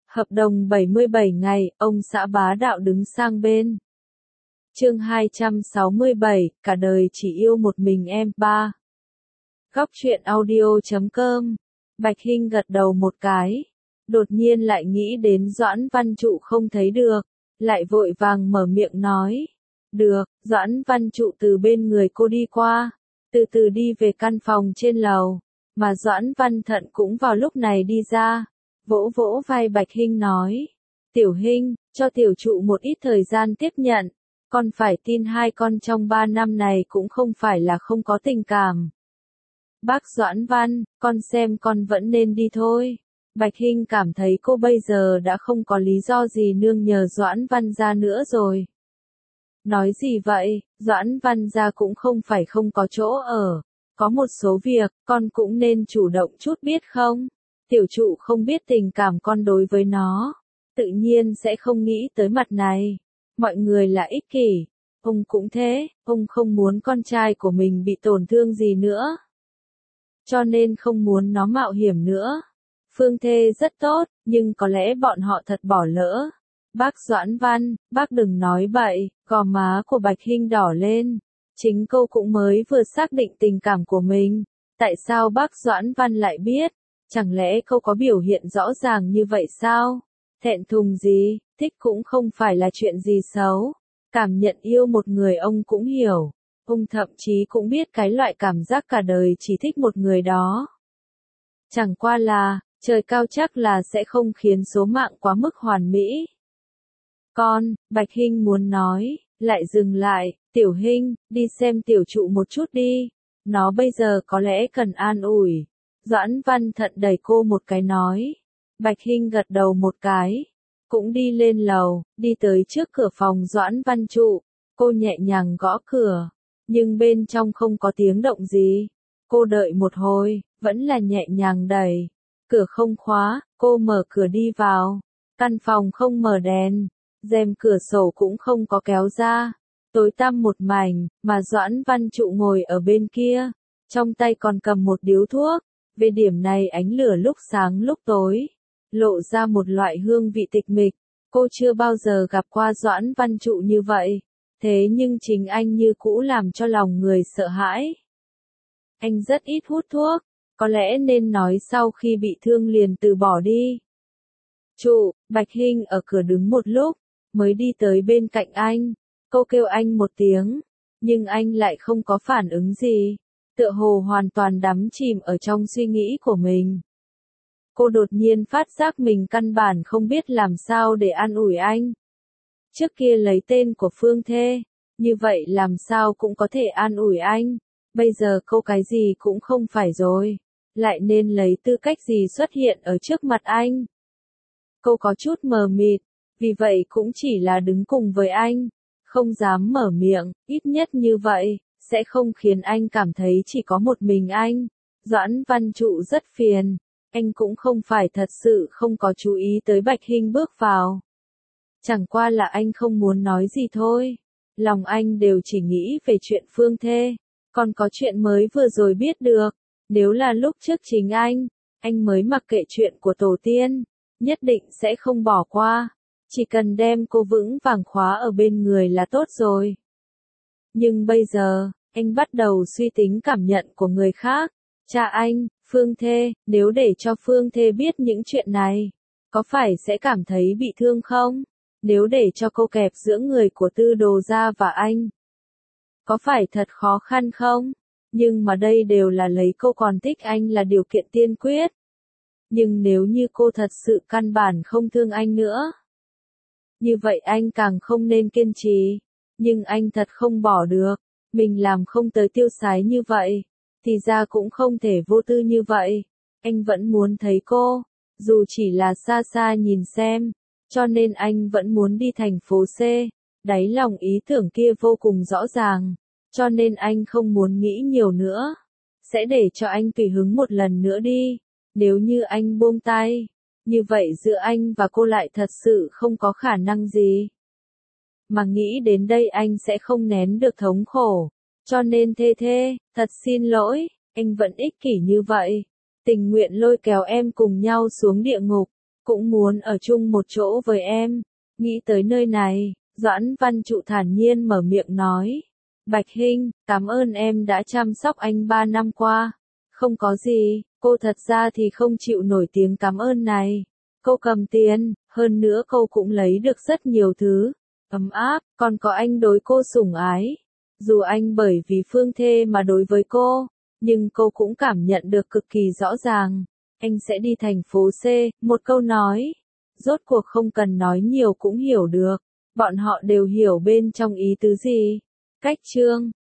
Hợp đồng 77 ngày, ông xã bá đạo đứng sang bên. Chương 267, cả đời chỉ yêu một mình em. 3. Góc truyện audio.com. Bạch Hinh gật đầu một cái. Đột nhiên lại nghĩ đến Doãn Văn Trụ không thấy được. Lại vội vàng mở miệng nói. Được, Doãn Văn Trụ từ bên người cô đi qua. Từ từ đi về căn phòng trên lầu. Mà Doãn Văn Thận cũng vào lúc này đi ra. Vỗ vỗ vai Bạch Hinh nói. Tiểu Hinh, cho tiểu trụ một ít thời gian tiếp nhận. Con phải tin hai con trong 3 năm này cũng không phải là không có tình cảm. Bác Doãn Văn, con xem con vẫn nên đi thôi. Bạch Hinh cảm thấy cô bây giờ đã không có lý do gì nương nhờ Doãn Văn gia nữa rồi. Nói gì vậy, Doãn Văn gia cũng không phải không có chỗ ở. Có một số việc, con cũng nên chủ động chút biết không? Tiểu trụ không biết tình cảm con đối với nó. Tự nhiên sẽ không nghĩ tới mặt này. Mọi người là ích kỷ. Ông cũng thế, ông không muốn con trai của mình bị tổn thương gì nữa. Cho nên không muốn nó mạo hiểm nữa. Phương Thê rất tốt, nhưng có lẽ bọn họ thật bỏ lỡ. Bác Doãn Văn, bác đừng nói bậy, gò má của Bạch Hinh đỏ lên. Chính cô cũng mới vừa xác định tình cảm của mình. Tại sao bác Doãn Văn lại biết? Chẳng lẽ cô có biểu hiện rõ ràng như vậy sao? Thẹn thùng gì, thích cũng không phải là chuyện gì xấu. Cảm nhận yêu một người ông cũng hiểu. Ông thậm chí cũng biết cái loại cảm giác cả đời chỉ thích một người đó. Chẳng qua là, trời cao chắc là sẽ không khiến số mạng quá mức hoàn mỹ. Con, Bạch Hinh muốn nói, lại dừng lại, Tiểu Hinh, đi xem tiểu trụ một chút đi. Nó bây giờ có lẽ cần an ủi. Doãn Văn Thận đẩy cô một cái nói. Bạch Hinh gật đầu một cái. Cũng đi lên lầu, đi tới trước cửa phòng Doãn Văn Trụ. Cô nhẹ nhàng gõ cửa. Nhưng bên trong không có tiếng động gì. Cô đợi một hồi, vẫn là nhẹ nhàng đẩy. Cửa không khóa, cô mở cửa đi vào. Căn phòng không mở đèn. Rèm cửa sổ cũng không có kéo ra. Tối tăm một mảnh, mà Doãn Văn Trụ ngồi ở bên kia. Trong tay còn cầm một điếu thuốc. Về điểm này ánh lửa lúc sáng lúc tối. Lộ ra một loại hương vị tịch mịch. Cô chưa bao giờ gặp qua Doãn Văn Trụ như vậy. Thế nhưng chính anh như cũ làm cho lòng người sợ hãi. Anh rất ít hút thuốc. Có lẽ nên nói sau khi bị thương liền từ bỏ đi. Trụ, Bạch Hinh ở cửa đứng một lúc. Mới đi tới bên cạnh anh. Cô kêu anh một tiếng. Nhưng anh lại không có phản ứng gì. Tựa hồ hoàn toàn đắm chìm ở trong suy nghĩ của mình. Cô đột nhiên phát giác mình căn bản không biết làm sao để an ủi anh. Trước kia lấy tên của Phương Thê, như vậy làm sao cũng có thể an ủi anh. Bây giờ cô cái gì cũng không phải rồi. Lại nên lấy tư cách gì xuất hiện ở trước mặt anh. Cô có chút mờ mịt, vì vậy cũng chỉ là đứng cùng với anh. Không dám mở miệng, ít nhất như vậy. Sẽ không khiến anh cảm thấy chỉ có một mình anh. Doãn Văn Trụ rất phiền. Anh cũng không phải thật sự không có chú ý tới Bạch Hinh bước vào. Chẳng qua là anh không muốn nói gì thôi. Lòng anh đều chỉ nghĩ về chuyện Phương Thê. Còn có chuyện mới vừa rồi biết được. Nếu là lúc trước chính anh mới mặc kệ chuyện của tổ tiên. Nhất định sẽ không bỏ qua. Chỉ cần đem cô vững vàng khóa ở bên người là tốt rồi. Nhưng bây giờ, anh bắt đầu suy tính cảm nhận của người khác. Cha anh, Phương Thê, nếu để cho Phương Thê biết những chuyện này, có phải sẽ cảm thấy bị thương không? Nếu để cho cô kẹp giữa người của Tư Đồ gia và anh, có phải thật khó khăn không? Nhưng mà đây đều là lấy cô còn thích anh là điều kiện tiên quyết. Nhưng nếu như cô thật sự căn bản không thương anh nữa, như vậy anh càng không nên kiên trì. Nhưng anh thật không bỏ được. Mình làm không tới tiêu sái như vậy. Thì ra cũng không thể vô tư như vậy. Anh vẫn muốn thấy cô. Dù chỉ là xa xa nhìn xem. Cho nên anh vẫn muốn đi thành phố C. Đáy lòng ý tưởng kia vô cùng rõ ràng. Cho nên anh không muốn nghĩ nhiều nữa. Sẽ để cho anh tùy hứng một lần nữa đi. Nếu như anh buông tay. Như vậy giữa anh và cô lại thật sự không có khả năng gì. Mà nghĩ đến đây anh sẽ không nén được thống khổ. Cho nên Thê, thật xin lỗi, anh vẫn ích kỷ như vậy. Tình nguyện lôi kéo em cùng nhau xuống địa ngục. cũng muốn ở chung một chỗ với em. Nghĩ tới nơi này, Doãn Văn Trụ thản nhiên mở miệng nói. Bạch Hinh, cảm ơn em đã chăm sóc anh 3 năm qua. Không có gì, cô thật ra thì không chịu nổi tiếng cảm ơn này. Cô cầm tiền, hơn nữa cô cũng lấy được rất nhiều thứ. Ấm áp, còn có anh đối cô sủng ái. Dù anh bởi vì Phương Thê mà đối với cô, nhưng cô cũng cảm nhận được cực kỳ rõ ràng. Anh sẽ đi thành phố C, một câu nói. Rốt cuộc không cần nói nhiều cũng hiểu được. Bọn họ đều hiểu bên trong ý tứ gì. Cách chương